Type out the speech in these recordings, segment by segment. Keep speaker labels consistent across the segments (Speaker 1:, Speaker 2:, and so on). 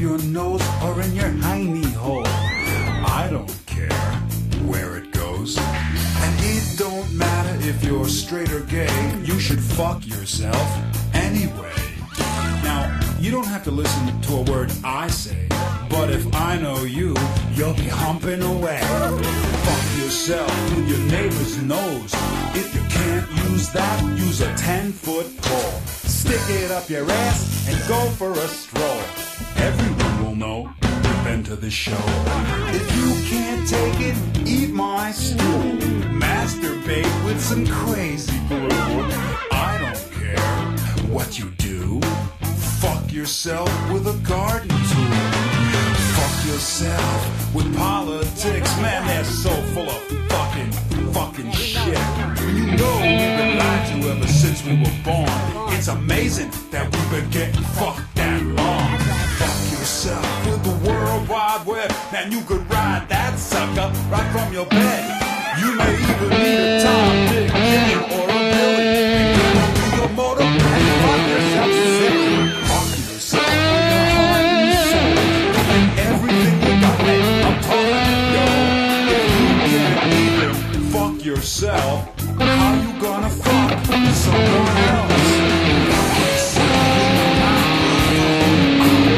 Speaker 1: your nose or in your hiney hole. I don't care where it goes. And it don't matter if you're straight or gay. You should fuck yourself anyway. Now, you don't have to listen to a word I say, but if I know you, you'll be humping away. Fuck yourself with your neighbor's nose. If you can't use that, use a 10-foot pole. Stick it up your ass and go for a stroll. Everyone will know you've been to the show. If you can't take it, eat my stool. Masturbate with some crazy glue. I don't care what you do. Fuck yourself with a garden tool. Fuck yourself with politics. Man, they're so full of fucking shit. You know we've been lied to ever since we were born. It's amazing that we've been getting fucked that long. Fuck yourself with the World Wide Web. Man, you could ride that sucker right from your bed. You may even need a Tom, Dick, Jane, or a Billy. And get onto your motor and fuck yourself silly. Fuck yourself with your heart and soul. And everything you got, man, I'm talking to you. If you can't even fuck yourself, how you gonna fuck someone else? Fuck yourself with your mouth.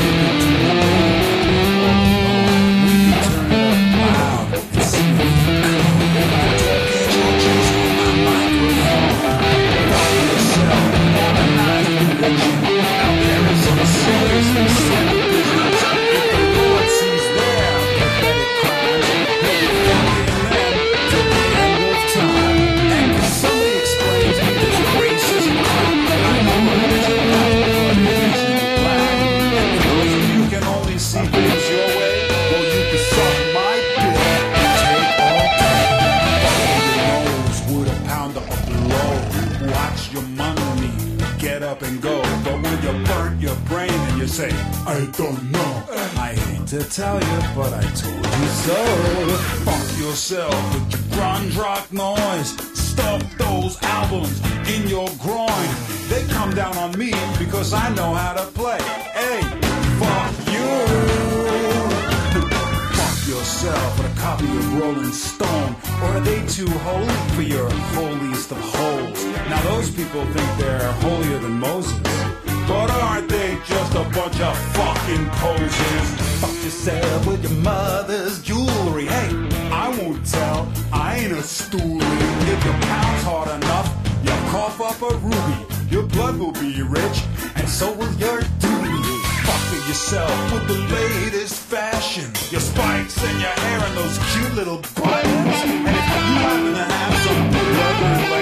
Speaker 1: We can turn it up loud and see if you come. Don't get your juice on my microphone. Fuck yourself on a night religion. Now there is some seriously sick business. If the Lord sees their pathetic crimes, he'll be fucking them till the end of time. And can somebody explain to me this racism crap? I know religion black, but religion black. And for those of you who can only see things your way, well, you can suck my dick and take all day. Follow your nose with a pounder of blow. Watch your money get up and go. But when you burnt your brain and you say, I don't know, I hate to tell you, but I told you so. Fuck yourself with your grunge rock noise. Stuff those albums in your groin. They come down on me because I know how to play. Hey, fuck you. Fuck yourself with a copy of Rolling Stone. Or are they too holy for your holiest of holes? Now those people think they're holier than Moses. But aren't they just a bunch of fucking posers? Fuck yourself with your mother's jewelry. Hey, I won't tell, I ain't a stoolie. If your pound's hard enough, you cough up a ruby. Your blood will be rich, and so will your duty. Fuck yourself with the latest fashion. Your spikes and your hair and those cute little buttons. And if you happen to have some leather